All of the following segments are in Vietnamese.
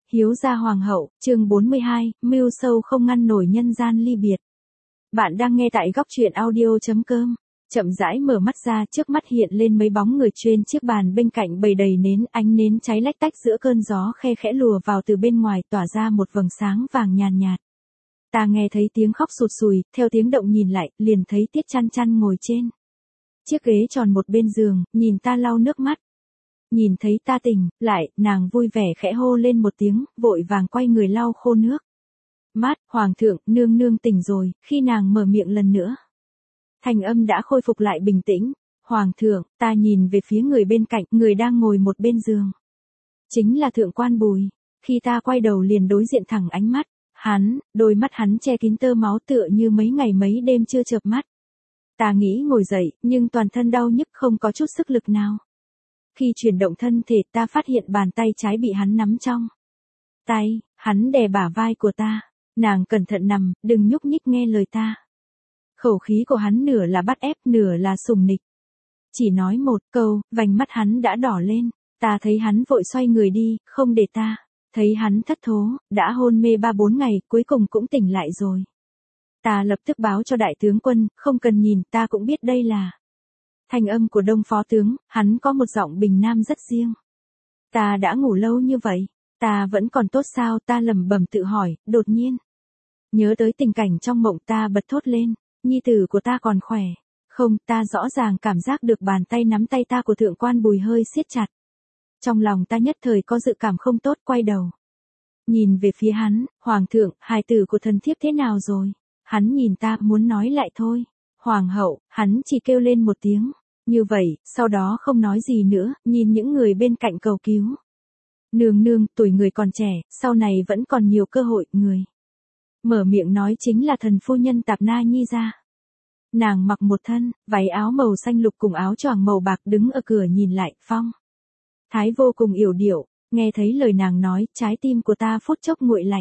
Hiếu gia hoàng hậu, chương 42, mưu sâu không ngăn nổi nhân gian ly biệt. Bạn đang nghe tại góc truyện audio.com. Chậm rãi mở mắt ra, trước mắt hiện lên mấy bóng người trên chiếc bàn bên cạnh bầy đầy nến, ánh nến cháy lách tách giữa cơn gió khe khẽ lùa vào từ bên ngoài, tỏa ra một vầng sáng vàng nhàn nhạt. Ta nghe thấy tiếng khóc sụt sùi, theo tiếng động nhìn lại, liền thấy Tiết Chăn Chăn ngồi trên chiếc ghế tròn một bên giường, nhìn ta lau nước mắt. Nhìn thấy ta tỉnh lại, nàng vui vẻ khẽ hô lên một tiếng, vội vàng quay người lau khô nước mắt. Hoàng thượng, nương nương tỉnh rồi. Khi nàng mở miệng lần nữa, thanh âm đã khôi phục lại bình tĩnh. Hoàng thượng. Ta nhìn về phía người bên cạnh, người đang ngồi một bên giường, chính là Thượng Quan Bùi. Khi ta quay đầu liền đối diện thẳng ánh mắt hắn, đôi mắt hắn che kín tơ máu tựa như mấy ngày mấy đêm chưa chợp mắt. Ta nghĩ ngồi dậy, nhưng toàn thân đau nhức, không có chút sức lực nào. Khi chuyển động thân thể, ta phát hiện bàn tay trái bị hắn nắm trong tay. Hắn đè bả vai của ta. Nàng cẩn thận nằm, đừng nhúc nhích, nghe lời ta. Khẩu khí của hắn nửa là bắt ép, nửa là sủng nịch. Chỉ nói một câu, vành mắt hắn đã đỏ lên. Ta thấy hắn vội xoay người đi, không để ta thấy hắn thất thố, đã hôn mê 3-4 ngày, cuối cùng cũng tỉnh lại rồi. Ta lập tức báo cho đại tướng quân, không cần nhìn, ta cũng biết đây là thanh âm của Đông phó tướng. Hắn có một giọng bình nam rất riêng. Ta đã ngủ lâu như vậy, ta vẫn còn tốt sao? Ta lẩm bẩm tự hỏi, đột nhiên nhớ tới tình cảnh trong mộng, ta bật thốt lên, nhi tử của ta còn khỏe không? Ta rõ ràng cảm giác được bàn tay nắm tay ta của Thượng Quan Bùi hơi siết chặt. Trong lòng ta nhất thời có dự cảm không tốt, quay đầu nhìn về phía hắn. Hoàng thượng, hài tử của thần thiếp thế nào rồi? Hắn nhìn ta, muốn nói lại thôi. Hoàng hậu. Hắn chỉ kêu lên một tiếng như vậy, sau đó không nói gì nữa, nhìn những người bên cạnh cầu cứu. Nương nương, tuổi người còn trẻ, sau này vẫn còn nhiều cơ hội. Người mở miệng nói chính là thần phu nhân Tạp Na Nhi gia. Nàng mặc một thân váy áo màu xanh lục cùng áo choàng màu bạc, đứng ở cửa nhìn lại, phong thái vô cùng yểu điệu. Nghe thấy lời nàng nói, trái tim của ta phút chốc nguội lạnh.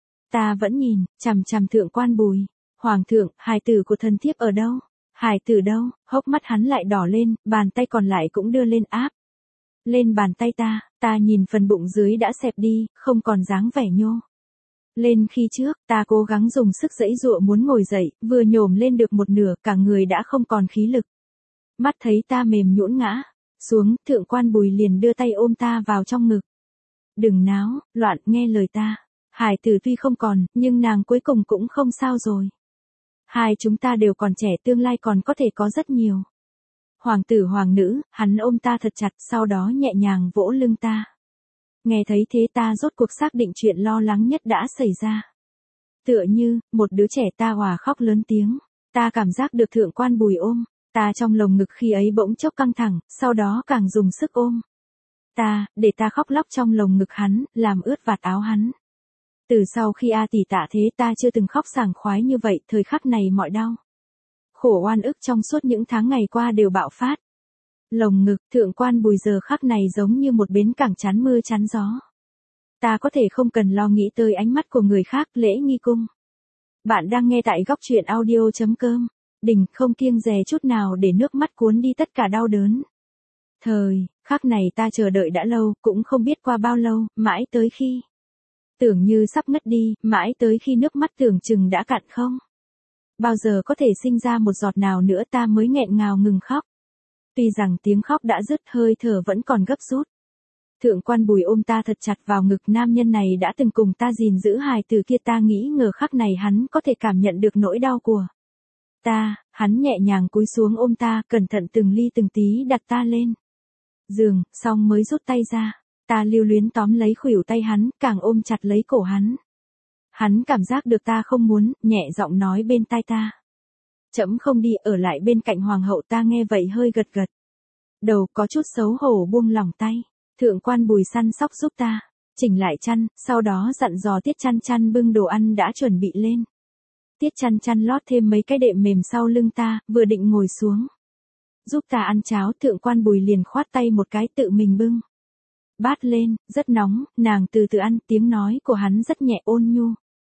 Ta vẫn nhìn chằm chằm Thượng Quan Bùi. Hoàng thượng, hài tử của thần thiếp ở đâu? Hài tử đâu? Hốc mắt hắn lại đỏ lên, bàn tay còn lại cũng đưa lên áp lên bàn tay ta. Ta nhìn phần bụng dưới đã xẹp đi, không còn dáng vẻ nhô lên khi trước. Ta cố gắng dùng sức giãy giụa muốn ngồi dậy, vừa nhổm lên được một nửa, cả người đã không còn khí lực. Mắt thấy ta mềm nhũn ngã xuống, Thượng Quan Bùi liền đưa tay ôm ta vào trong ngực. Đừng náo loạn, nghe lời ta. Hải tử tuy không còn, nhưng nàng cuối cùng cũng không sao rồi. Hai chúng ta đều còn trẻ, tương lai còn có thể có rất nhiều hoàng tử hoàng nữ. Hắn ôm ta thật chặt, sau đó nhẹ nhàng vỗ lưng ta. Nghe thấy thế, ta rốt cuộc xác định chuyện lo lắng nhất đã xảy ra. Tựa như một đứa trẻ, ta òa khóc lớn tiếng. Ta cảm giác được Thượng Quan Bùi ôm ta trong lồng ngực, khi ấy bỗng chốc căng thẳng, sau đó càng dùng sức ôm ta, để ta khóc lóc trong lồng ngực hắn, làm ướt vạt áo hắn. Từ sau khi A tỷ tạ thế, ta chưa từng khóc sảng khoái như vậy. Thời khắc này mọi đau khổ oan ức trong suốt những tháng ngày qua đều bạo phát. Lồng ngực Thượng Quan Bùi giờ khắc này giống như một bến cảng chắn mưa chắn gió. Ta có thể không cần lo nghĩ tới ánh mắt của người khác. Lễ nghi cung. Bạn đang nghe tại góc truyện audio.com. Đình không kiêng dè chút nào để nước mắt cuốn đi tất cả đau đớn. Thời khắc này ta chờ đợi đã lâu, cũng không biết qua bao lâu, mãi tới khi tưởng như sắp ngất đi, mãi tới khi nước mắt tưởng chừng đã cạn không bao giờ có thể sinh ra một giọt nào nữa, ta mới nghẹn ngào ngừng khóc. Tuy rằng tiếng khóc đã dứt, hơi thở vẫn còn gấp rút. Thượng Quan Bùi ôm ta thật chặt vào ngực. Nam nhân này đã từng cùng ta gìn giữ hài tử kia, ta nghĩ ngờ khắc này hắn có thể cảm nhận được nỗi đau của ta. Hắn nhẹ nhàng cúi xuống ôm ta, cẩn thận từng ly từng tí đặt ta lên giường, xong mới rút tay ra. Ta lưu luyến tóm lấy khuỷu tay hắn, càng ôm chặt lấy cổ hắn. Hắn cảm giác được ta không muốn, nhẹ giọng nói bên tai ta. Trẫm không đi, ở lại bên cạnh hoàng hậu. Ta nghe vậy hơi gật gật đầu, có chút xấu hổ buông lỏng tay. Thượng Quan Bùi săn sóc giúp ta chỉnh lại chăn, sau đó dặn dò Tiết Chăn Chăn bưng đồ ăn đã chuẩn bị lên. Tiết Chăn Chăn lót thêm mấy cái đệm mềm sau lưng ta, vừa định ngồi xuống giúp ta ăn cháo, Thượng Quan Bùi liền khoát tay một cái, tự mình bưng bát lên. Rất nóng, nàng từ từ ăn. Tiếng nói của hắn rất nhẹ, ôn nhu,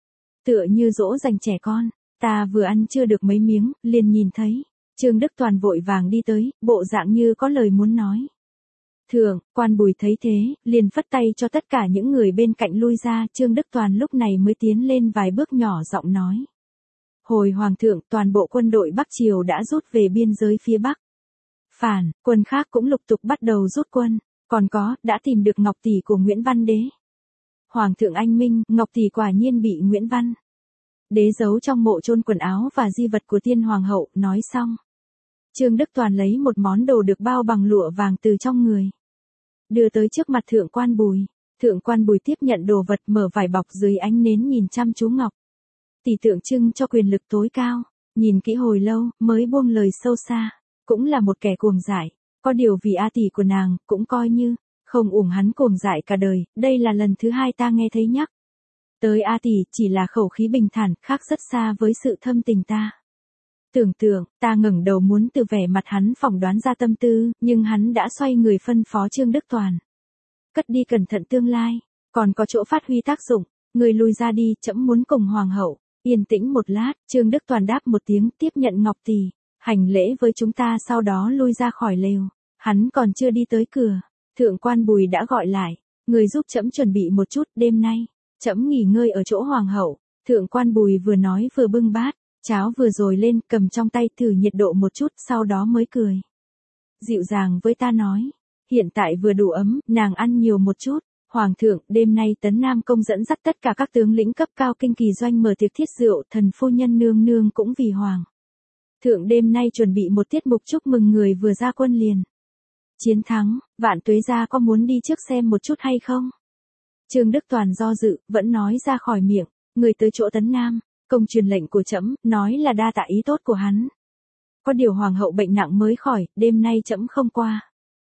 tựa như dỗ dành trẻ con. Ta vừa ăn chưa được mấy miếng, liền nhìn thấy Trương Đức Toàn vội vàng đi tới, bộ dạng như có lời muốn nói. Thượng quan Bùi thấy thế, liền phất tay cho tất cả những người bên cạnh lui ra, Trương Đức Toàn lúc này mới tiến lên vài bước nhỏ giọng nói. Hồi Hoàng thượng, toàn bộ quân đội Bắc Triều đã rút về biên giới phía Bắc. Phản, quân khác cũng lục tục bắt đầu rút quân, còn có, đã tìm được ngọc tỷ của Nguyễn Văn Đế. Hoàng thượng anh minh, ngọc tỷ quả nhiên bị Nguyễn Văn Đế giấu trong mộ chôn quần áo và di vật của tiên hoàng hậu, nói xong. Trương Đức Toàn lấy một món đồ được bao bằng lụa vàng từ trong người, đưa tới trước mặt Thượng quan Bùi. Thượng quan Bùi tiếp nhận đồ vật, mở vải bọc, dưới ánh nến nhìn chăm chú ngọc tỷ tượng trưng cho quyền lực tối cao, nhìn kỹ hồi lâu, mới buông lời sâu xa. Cũng là một kẻ cuồng dại, có điều vì A tỷ của nàng, cũng coi như không uổng hắn cuồng dại cả đời, đây là lần thứ hai ta nghe thấy nhắc tới A tỷ, chỉ là khẩu khí bình thản, khác rất xa với sự thâm tình ta. Tưởng tượng, ta ngẩng đầu muốn từ vẻ mặt hắn phỏng đoán ra tâm tư, nhưng hắn đã xoay người phân phó Trương Đức Toàn. Cất đi cẩn thận tương lai, còn có chỗ phát huy tác dụng, người lui ra đi, trẫm muốn cùng hoàng hậu. Yên tĩnh một lát, Trương Đức Toàn đáp một tiếng, tiếp nhận ngọc tỷ, hành lễ với chúng ta, sau đó lui ra khỏi lều. Hắn còn chưa đi tới cửa, Thượng quan Bùi đã gọi lại, người giúp trẫm chuẩn bị một chút, đêm nay trẫm nghỉ ngơi ở chỗ hoàng hậu. Thượng quan Bùi vừa nói vừa bưng bát cháo vừa rồi lên, cầm trong tay thử nhiệt độ một chút, sau đó mới cười dịu dàng với ta nói, hiện tại vừa đủ ấm, nàng ăn nhiều một chút. Hoàng thượng, đêm nay Tấn Nam Công dẫn dắt tất cả các tướng lĩnh cấp cao kinh kỳ doanh mở tiệc thiết rượu, thần phu nhân nương nương cũng vì hoàng thượng đêm nay chuẩn bị một tiết mục chúc mừng người vừa ra quân liền chiến thắng. Vạn Tuế gia có muốn đi trước xem một chút hay không? Trương Đức Toàn do dự, vẫn nói ra khỏi miệng, người tới chỗ Tấn Nam Công truyền lệnh của trẫm, nói là đa tạ ý tốt của hắn. Có điều hoàng hậu bệnh nặng mới khỏi, đêm nay trẫm không qua.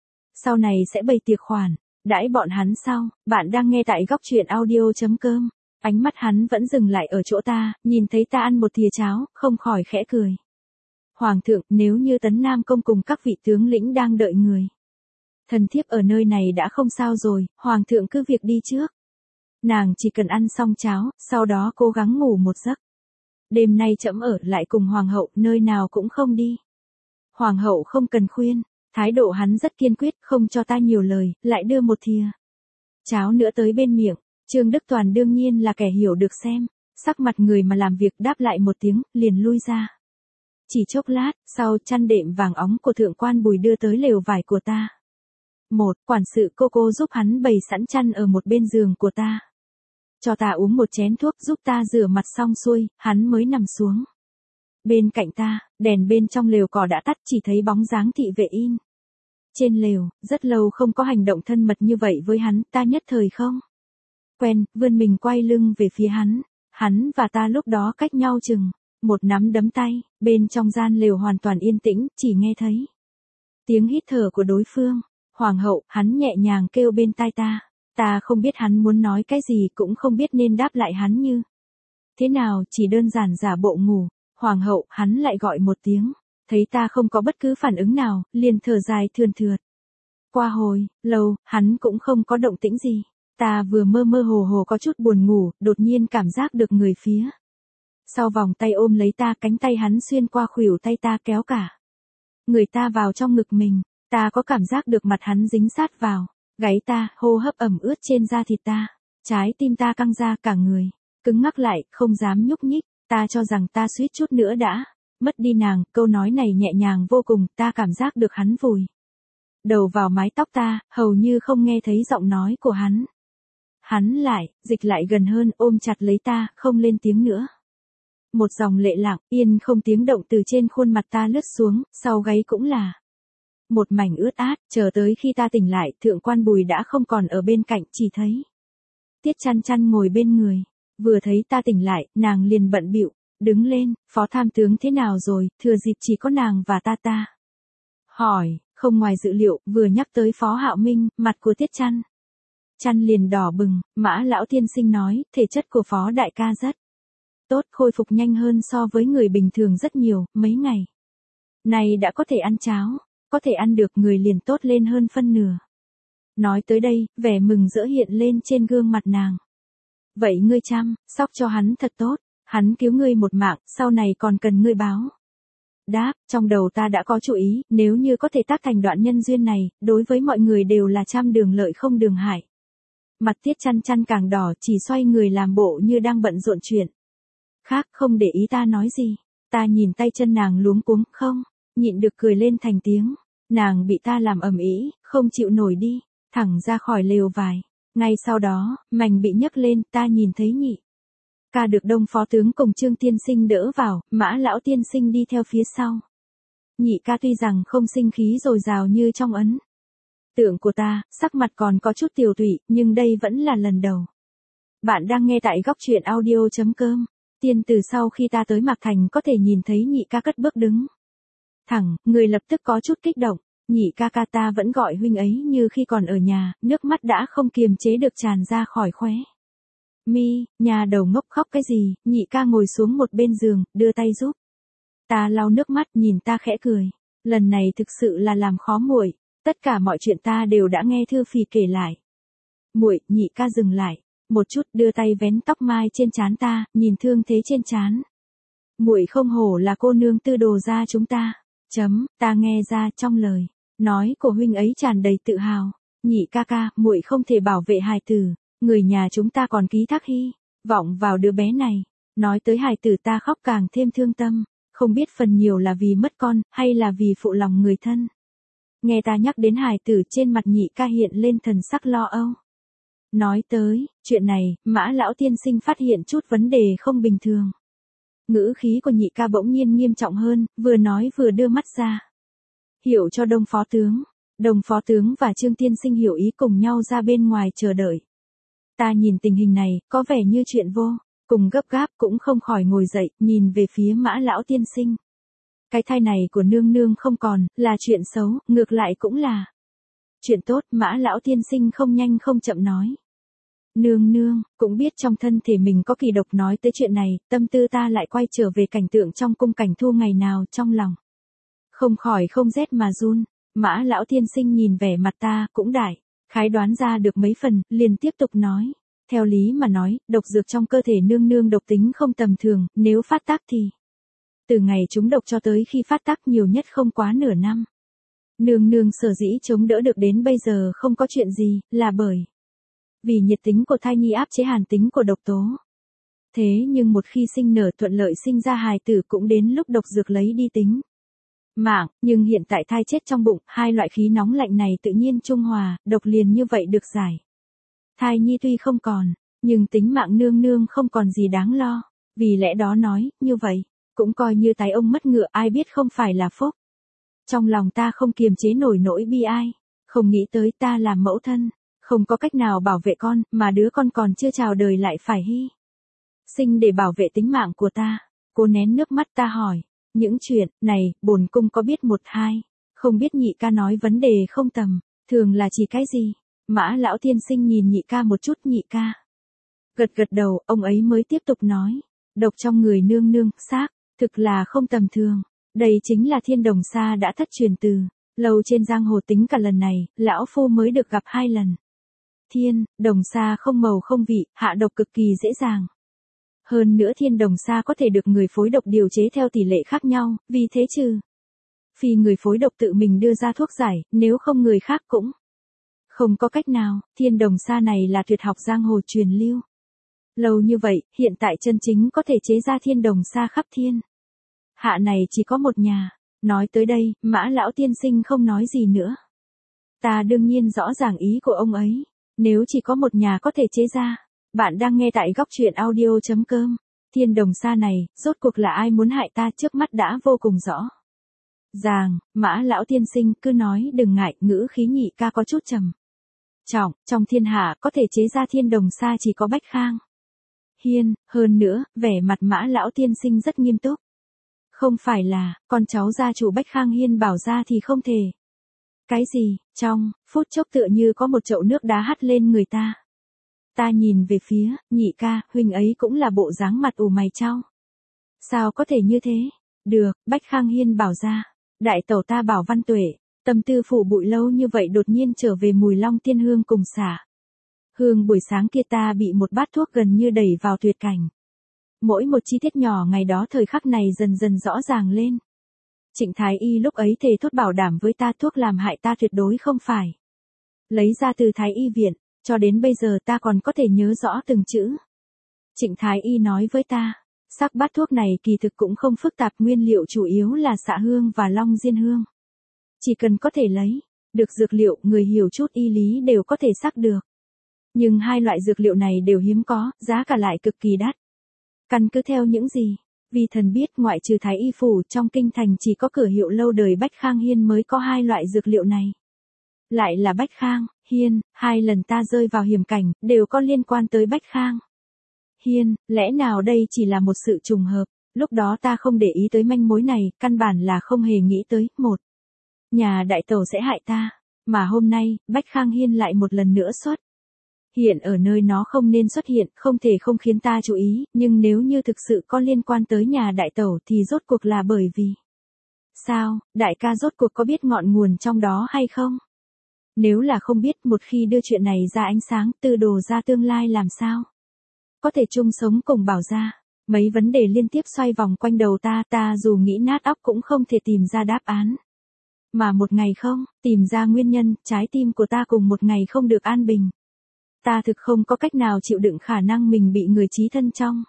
Sau này sẽ bày tiệc khoản đãi bọn hắn sau. Bạn đang nghe tại góc truyện audio.com. Ánh mắt hắn vẫn dừng lại ở chỗ ta, nhìn thấy ta ăn một thìa cháo, không khỏi khẽ cười. Hoàng thượng, nếu như Tấn Nam Công cùng các vị tướng lĩnh đang đợi người, thần thiếp ở nơi này đã không sao rồi, hoàng thượng cứ việc đi trước. Nàng chỉ cần ăn xong cháo, sau đó cố gắng ngủ một giấc. Đêm nay trẫm ở lại cùng hoàng hậu, nơi nào cũng không đi. Hoàng hậu không cần khuyên, thái độ hắn rất kiên quyết, không cho ta nhiều lời, lại đưa một thìa cháo nữa tới bên miệng. Trương Đức Toàn đương nhiên là kẻ hiểu được xem, sắc mặt người mà làm việc, đáp lại một tiếng, liền lui ra. Chỉ chốc lát, sau chăn đệm vàng óng của Thượng quan Bùi đưa tới lều vải của ta. Quản sự cô giúp hắn bày sẵn chăn ở một bên giường của ta. Cho ta uống một chén thuốc, giúp ta rửa mặt xong xuôi, hắn mới nằm xuống. Bên cạnh ta, đèn bên trong lều cỏ đã tắt, chỉ thấy bóng dáng thị vệ in trên lều. Rất lâu không có hành động thân mật như vậy với hắn, ta nhất thời không quen, vươn mình quay lưng về phía hắn. Hắn và ta lúc đó cách nhau chừng một nắm đấm tay, bên trong gian lều hoàn toàn yên tĩnh, chỉ nghe thấy tiếng hít thở của đối phương. Hoàng hậu, hắn nhẹ nhàng kêu bên tai ta. Ta không biết hắn muốn nói cái gì, cũng không biết nên đáp lại hắn như thế nào, chỉ đơn giản giả bộ ngủ. Hoàng hậu, hắn lại gọi một tiếng, thấy ta không có bất cứ phản ứng nào, liền thở dài thườn thượt. Qua hồi lâu, hắn cũng không có động tĩnh gì. Ta vừa mơ mơ hồ hồ có chút buồn ngủ, đột nhiên cảm giác được người phía sau vòng tay ôm lấy ta, cánh tay hắn xuyên qua khuỷu tay ta, kéo cả người ta vào trong ngực mình. Ta có cảm giác được mặt hắn dính sát vào gáy ta, hô hấp ẩm ướt trên da thịt ta. Trái tim ta căng ra, cả người cứng ngắc lại, không dám nhúc nhích. Ta cho rằng ta suýt chút nữa đã mất đi nàng. Câu nói này nhẹ nhàng vô cùng, ta cảm giác được hắn vùi đầu vào mái tóc ta, hầu như không nghe thấy giọng nói của hắn. Hắn lại dịch lại gần hơn, ôm chặt lấy ta, không lên tiếng nữa. Một dòng lệ lặng, yên không tiếng động từ trên khuôn mặt ta lướt xuống, sau gáy cũng là một mảnh ướt át. Chờ tới khi ta tỉnh lại, Thượng quan Bùi đã không còn ở bên cạnh, chỉ thấy Tiết Chăn Chăn ngồi bên người. Vừa thấy ta tỉnh lại, nàng liền bận bịu đứng lên. Phó tham tướng thế nào rồi? Thừa dịp chỉ có nàng và ta hỏi. Không ngoài dự liệu, vừa nhắc tới Phó Hạo Minh, mặt của Tiết Chăn Chăn liền đỏ bừng. Mã lão tiên sinh nói, thể chất của Phó đại ca rất tốt, khôi phục nhanh hơn so với người bình thường rất nhiều. Mấy ngày này đã có thể ăn cháo, có thể ăn được, người liền tốt lên hơn phân nửa. Nói tới đây, vẻ mừng rỡ hiện lên trên gương mặt nàng. Vậy ngươi chăm sóc cho hắn thật tốt, hắn cứu ngươi một mạng, sau này còn cần ngươi báo đáp, trong đầu ta đã có chủ ý, nếu như có thể tác thành đoạn nhân duyên này, đối với mọi người đều là trăm đường lợi không đường hại. Mặt Tiết Chăn Chăn càng đỏ, chỉ xoay người làm bộ như đang bận rộn chuyện khác, không để ý ta nói gì. Ta nhìn tay chân nàng luống cuống, không nhịn được cười lên thành tiếng. Nàng bị ta làm ầm ĩ, không chịu nổi đi, thẳng ra khỏi lều vải. Ngay sau đó, mành bị nhấc lên, ta nhìn thấy Nhị ca được Đông phó tướng cùng Trương tiên sinh đỡ vào, Mã lão tiên sinh đi theo phía sau. Nhị ca tuy rằng không sinh khí dồi dào như trong ấn tượng của ta, sắc mặt còn có chút tiều tụy, nhưng đây vẫn là lần đầu. Bạn đang nghe tại góc truyện audio.com. Tiên từ sau khi ta tới Mạc Thành có thể nhìn thấy Nhị ca cất bước đứng thẳng, người lập tức có chút kích động. Nhị ca ca ta vẫn gọi huynh ấy như khi còn ở nhà, nước mắt đã không kiềm chế được tràn ra khỏi khóe mi. Nhà đầu ngốc khóc cái gì? Nhị ca ngồi xuống một bên giường, đưa tay giúp ta lau nước mắt, nhìn ta khẽ cười. Lần này thực sự là làm khó muội, tất cả mọi chuyện ta đều đã nghe Thư Phì kể lại. Muội, Nhị ca dừng lại một chút, đưa tay vén tóc mai trên trán ta, nhìn thương thế trên trán. Muội không hổ là cô nương Tư Đồ gia chúng ta. Ta nghe ra trong lời nói của huynh ấy tràn đầy tự hào. Nhị ca ca, muội không thể bảo vệ hài tử, người nhà chúng ta còn ký thác hy vọng vào đứa bé này. Nói tới hài tử ta khóc càng thêm thương tâm, không biết phần nhiều là vì mất con, hay là vì phụ lòng người thân. Nghe ta nhắc đến hài tử, trên mặt Nhị ca hiện lên thần sắc lo âu. Nói tới chuyện này, Mã lão tiên sinh phát hiện chút vấn đề không bình thường. Ngữ khí của Nhị ca bỗng nhiên nghiêm trọng hơn, vừa nói vừa đưa mắt ra hiểu cho Đông phó tướng. Đông phó tướng và Trương tiên sinh hiểu ý cùng nhau ra bên ngoài chờ đợi. Ta nhìn tình hình này, có vẻ như chuyện vô cùng gấp gáp, cũng không khỏi ngồi dậy, nhìn về phía Mã lão tiên sinh. Cái thai này của nương nương không còn là chuyện xấu, ngược lại cũng là chuyện tốt. Mã lão tiên sinh không nhanh không chậm nói. Nương nương cũng biết trong thân thể mình có kỳ độc. Nói tới chuyện này, tâm tư ta lại quay trở về cảnh tượng trong cung Cảnh Thu ngày nào, trong lòng không khỏi không rét mà run. Mã lão tiên sinh nhìn vẻ mặt ta, cũng đại khái đoán ra được mấy phần, liền tiếp tục nói. Theo lý mà nói, độc dược trong cơ thể nương nương độc tính không tầm thường, nếu phát tác thì từ ngày trúng độc cho tới khi phát tác nhiều nhất không quá nửa năm. Nương nương sở dĩ chống đỡ được đến bây giờ không có chuyện gì, là bởi vì nhiệt tính của thai nhi áp chế hàn tính của độc tố. Thế nhưng một khi sinh nở thuận lợi sinh ra hài tử, cũng đến lúc độc dược lấy đi tính mạng, nhưng hiện tại thai chết trong bụng, hai loại khí nóng lạnh này tự nhiên trung hòa, độc liền như vậy được giải. Thai nhi tuy không còn, nhưng tính mạng nương nương không còn gì đáng lo, vì lẽ đó nói, như vậy, cũng coi như tái ông mất ngựa, ai biết không phải là phúc. Trong lòng ta không kiềm chế nổi nỗi bi ai, không nghĩ tới ta làm mẫu thân, không có cách nào bảo vệ con, mà đứa con còn chưa chào đời lại phải hy sinh để bảo vệ tính mạng của ta. Cô nén nước mắt, ta hỏi, những chuyện này, bổn cung có biết một hai, không biết Nhị ca nói vấn đề không tầm thường là chỉ cái gì? Mã lão tiên sinh nhìn Nhị ca một chút. Nhị ca gật gật đầu, ông ấy mới tiếp tục nói. Độc trong người nương nương, xác thực là không tầm thường. Đây chính là Thiên Đồng Sa đã thất truyền từ lâu trên giang hồ, tính cả lần này, lão phu mới được gặp 2 lần. Thiên Đồng Sa không màu không vị, hạ độc cực kỳ dễ dàng. Hơn nữa Thiên Đồng Sa có thể được người phối độc điều chế theo tỷ lệ khác nhau, vì thế trừ phi người phối độc tự mình đưa ra thuốc giải, nếu không người khác cũng không có cách nào. Thiên Đồng Sa này là tuyệt học giang hồ truyền lưu lâu như vậy, hiện tại chân chính có thể chế ra Thiên Đồng Sa khắp thiên hạ này chỉ có một nhà. Nói tới đây, Mã lão tiên sinh không nói gì nữa. Ta đương nhiên rõ ràng ý của ông ấy, nếu chỉ có một nhà có thể chế ra. Bạn đang nghe tại góc truyện audio.com. Thiên Đồng Sa này, rốt cuộc là ai muốn hại ta, trước mắt đã vô cùng rõ ràng. Mã lão tiên sinh cứ nói đừng ngại, ngữ khí Nhị ca có chút trầm trọng. Trong thiên hạ có thể chế ra Thiên Đồng Sa chỉ có Bách Khang Hiên. Hơn nữa, vẻ mặt Mã lão tiên sinh rất nghiêm túc. Không phải là con cháu gia chủ Bách Khang Hiên bảo ra thì không thể. Cái gì? Trong phút chốc tựa như có một chậu nước đá hắt lên người ta. Ta nhìn về phía Nhị ca, huynh ấy cũng là bộ dáng mặt ủ mày chau. Sao có thể như thế? Được, Bách Khang Hiên bảo ra. Đại tẩu ta Bảo Văn Tuệ, tâm tư phủ bụi lâu như vậy đột nhiên trở về mùi long tiên hương cùng xả hương buổi sáng kia, ta bị một bát thuốc gần như đẩy vào tuyệt cảnh. Mỗi một chi tiết nhỏ ngày đó thời khắc này dần dần rõ ràng lên. Trịnh Thái Y lúc ấy thề thốt bảo đảm với ta thuốc làm hại ta tuyệt đối không phải. Lấy ra từ Thái Y viện, cho đến bây giờ ta còn có thể nhớ rõ từng chữ. Trịnh Thái Y nói với ta, sắc bát thuốc này kỳ thực cũng không phức tạp, nguyên liệu chủ yếu là xạ hương và long diên hương. Chỉ cần có thể lấy được dược liệu, người hiểu chút y lý đều có thể sắc được. Nhưng hai loại dược liệu này đều hiếm có, giá cả lại cực kỳ đắt. Căn cứ theo những gì? Vì thần biết ngoại trừ Thái Y phủ trong kinh thành chỉ có cửa hiệu lâu đời Bách Khang Hiên mới có hai loại dược liệu này. Lại là Bách Khang, Hiên, hai lần ta rơi vào hiểm cảnh, đều có liên quan tới Bách Khang Hiên, lẽ nào đây chỉ là một sự trùng hợp, lúc đó ta không để ý tới manh mối này, căn bản là không hề nghĩ tới, một, nhà đại tẩu sẽ hại ta, mà hôm nay, Bách Khang Hiên lại một lần nữa xuất hiện ở nơi nó không nên xuất hiện, không thể không khiến ta chú ý, nhưng nếu như thực sự có liên quan tới nhà đại tẩu thì rốt cuộc là bởi vì sao, đại ca rốt cuộc có biết ngọn nguồn trong đó hay không? Nếu là không biết, một khi đưa chuyện này ra ánh sáng, Tư Đồ gia tương lai làm sao? Có thể chung sống cùng Bảo gia, mấy vấn đề liên tiếp xoay vòng quanh đầu ta dù nghĩ nát óc cũng không thể tìm ra đáp án. Mà một ngày không, tìm ra nguyên nhân, trái tim của ta cùng một ngày không được an bình. Ta thực không có cách nào chịu đựng khả năng mình bị người chí thân trong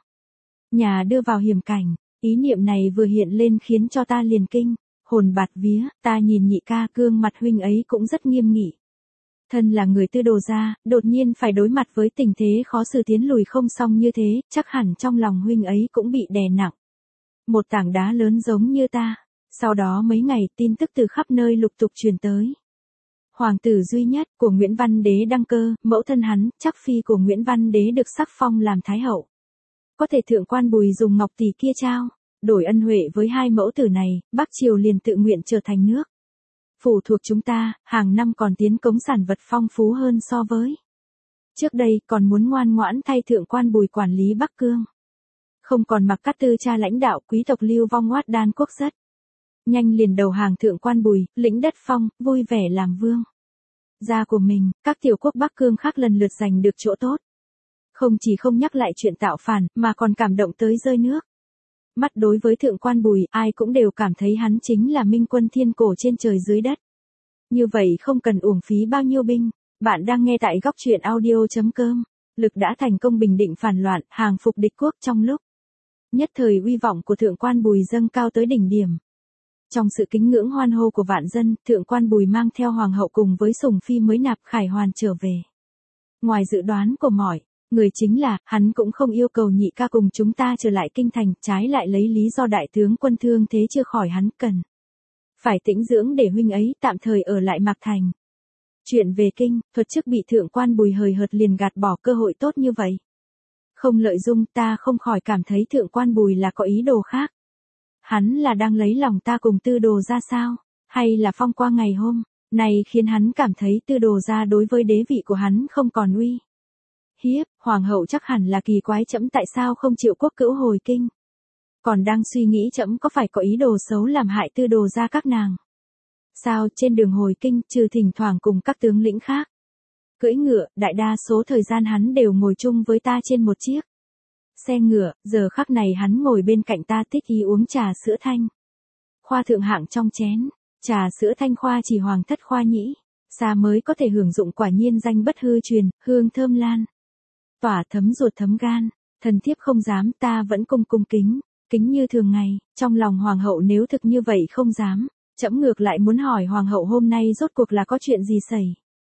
nhà đưa vào hiểm cảnh, ý niệm này vừa hiện lên khiến cho ta liền kinh, hồn bạt vía, ta nhìn nhị ca, gương mặt huynh ấy cũng rất nghiêm nghị. Thân là người Tư Đồ gia, đột nhiên phải đối mặt với tình thế khó xử tiến lùi không xong như thế, chắc hẳn trong lòng huynh ấy cũng bị đè nặng. Một tảng đá lớn giống như ta. Sau đó mấy ngày, tin tức từ khắp nơi lục tục truyền tới. Hoàng tử duy nhất của Nguyễn Văn Đế đăng cơ, mẫu thân hắn, chắc phi của Nguyễn Văn Đế được sắc phong làm thái hậu. Có thể thượng quan Bùi dùng ngọc tỷ kia trao, đổi ân huệ với hai mẫu tử này, Bắc Triều liền tự nguyện trở thành nước phủ thuộc chúng ta, hàng năm còn tiến cống sản vật phong phú hơn so với trước đây, còn muốn ngoan ngoãn thay thượng quan Bùi quản lý Bắc Cương. Không còn mặc Cát Tư cha lãnh đạo, quý tộc lưu vong Oát Đan quốc rất nhanh liền đầu hàng thượng quan Bùi, lĩnh đất phong, vui vẻ làm vương gia của mình. Các tiểu quốc Bắc Cương khác lần lượt giành được chỗ tốt. Không chỉ không nhắc lại chuyện tạo phản, mà còn cảm động tới rơi nước mắt. Đối với thượng quan Bùi, ai cũng đều cảm thấy hắn chính là minh quân thiên cổ trên trời dưới đất. Như vậy không cần uổng phí bao nhiêu binh. Bạn đang nghe tại góc truyện audio.com. Lực đã thành công bình định phản loạn, hàng phục địch quốc trong lúc nhất thời, uy vọng của thượng quan Bùi dâng cao tới đỉnh điểm. Trong sự kính ngưỡng hoan hô của vạn dân, thượng quan Bùi mang theo hoàng hậu cùng với sủng phi mới nạp khải hoàn trở về. Ngoài dự đoán của mọi người chính là, hắn cũng không yêu cầu nhị ca cùng chúng ta trở lại kinh thành, trái lại lấy lý do đại tướng quân thương thế chưa khỏi, hắn cần phải tĩnh dưỡng để huynh ấy tạm thời ở lại Mạc Thành. Chuyện về kinh, thuật chức bị thượng quan Bùi hời hợt liền gạt bỏ cơ hội tốt như vậy. Không lợi dụng, ta không khỏi cảm thấy thượng quan Bùi là có ý đồ khác. Hắn là đang lấy lòng ta cùng Tư Đồ gia sao? Hay là phong qua ngày hôm này khiến hắn cảm thấy Tư Đồ gia đối với đế vị của hắn không còn uy hiếp? Hoàng hậu chắc hẳn là kỳ quái trẫm tại sao không chịu quốc cữu hồi kinh. Còn đang suy nghĩ trẫm có phải có ý đồ xấu làm hại Tư Đồ gia các nàng. Sao trên đường hồi kinh, trừ thỉnh thoảng cùng các tướng lĩnh khác cưỡi ngựa, đại đa số thời gian hắn đều ngồi chung với ta trên một chiếc xe ngựa, giờ khắc này hắn ngồi bên cạnh ta thích ý uống trà sữa thanh khoa thượng hạng trong chén. Trà sữa thanh khoa chỉ hoàng thất khoa nhĩ xa mới có thể hưởng dụng, quả nhiên danh bất hư truyền, hương thơm lan tỏa thấm ruột thấm gan. Thần thiếp không dám, ta vẫn cung kính như thường ngày. Trong lòng hoàng hậu nếu thực như vậy không dám, trẫm ngược lại muốn hỏi hoàng hậu hôm nay rốt cuộc là có chuyện gì xảy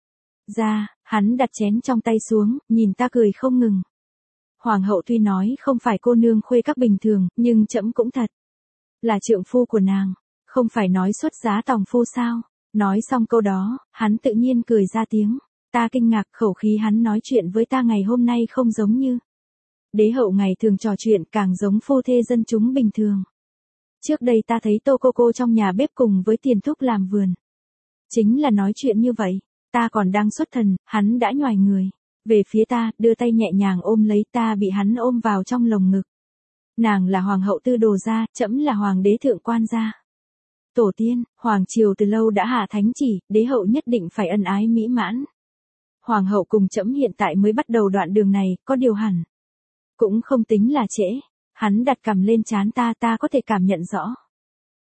ra. Hắn đặt chén trong tay xuống, nhìn ta cười không ngừng. Hoàng hậu tuy nói không phải cô nương khuê các bình thường, nhưng trẫm cũng thật là trượng phu của nàng, không phải nói xuất giá tòng phu sao? Nói xong câu đó, hắn tự nhiên cười ra tiếng. Ta kinh ngạc, khẩu khí hắn nói chuyện với ta ngày hôm nay không giống như đế hậu ngày thường trò chuyện, càng giống phu thê dân chúng bình thường. Trước đây ta thấy Tô cô trong nhà bếp cùng với Tiền thúc làm vườn, chính là nói chuyện như vậy. Ta còn đang xuất thần, hắn đã nhoài người về phía ta, đưa tay nhẹ nhàng ôm lấy ta, bị hắn ôm vào trong lồng ngực. Nàng là hoàng hậu Tư Đồ gia, trẫm là hoàng đế thượng quan gia. Tổ tiên, hoàng triều từ lâu đã hạ thánh chỉ, đế hậu nhất định phải ân ái mỹ mãn. Hoàng hậu cùng trẫm hiện tại mới bắt đầu đoạn đường này, có điều hẳn cũng không tính là trễ. Hắn đặt cằm lên trán ta, ta có thể cảm nhận rõ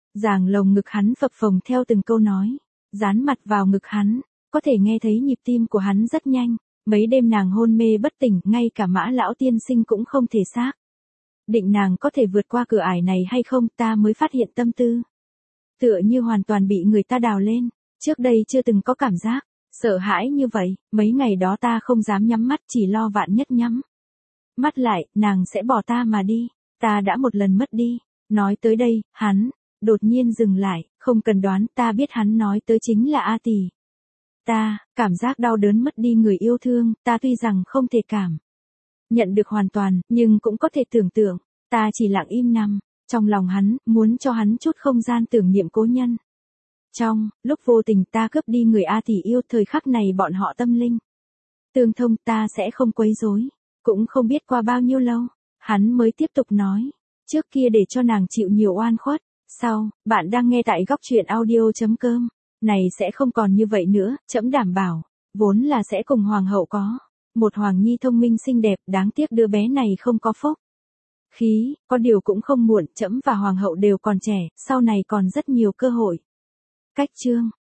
Ràng lồng ngực hắn phập phồng theo từng câu nói. Dán mặt vào ngực hắn, có thể nghe thấy nhịp tim của hắn rất nhanh. Mấy đêm nàng hôn mê bất tỉnh, ngay cả Mã lão tiên sinh cũng không thể xác định nàng có thể vượt qua cửa ải này hay không, ta mới phát hiện tâm tư. Tựa như hoàn toàn bị người ta đào lên, trước đây chưa từng có cảm giác sợ hãi như vậy, mấy ngày đó ta không dám nhắm mắt, chỉ lo vạn nhất nhắm mắt lại, nàng sẽ bỏ ta mà đi, ta đã một lần mất đi. Nói tới đây, hắn đột nhiên dừng lại, không cần đoán, ta biết hắn nói tới chính là A Tỷ. Ta, cảm giác đau đớn mất đi người yêu thương, ta tuy rằng không thể cảm nhận được hoàn toàn, nhưng cũng có thể tưởng tượng, ta chỉ lặng im nằm trong lòng hắn, muốn cho hắn chút không gian tưởng niệm cố nhân. Trong lúc vô tình ta cướp đi người A Tỷ yêu, thời khắc này bọn họ tâm linh tương thông, ta sẽ không quấy rối. Cũng không biết qua bao nhiêu lâu, hắn mới tiếp tục nói, trước kia để cho nàng chịu nhiều oan khuất, sau, bạn đang nghe tại góc truyện audio.com, này sẽ không còn như vậy nữa, trẫm đảm bảo, vốn là sẽ cùng hoàng hậu có một hoàng nhi thông minh xinh đẹp, đáng tiếc đứa bé này không có phúc khí, có điều cũng không muộn, trẫm và hoàng hậu đều còn trẻ, sau này còn rất nhiều cơ hội. Cách chương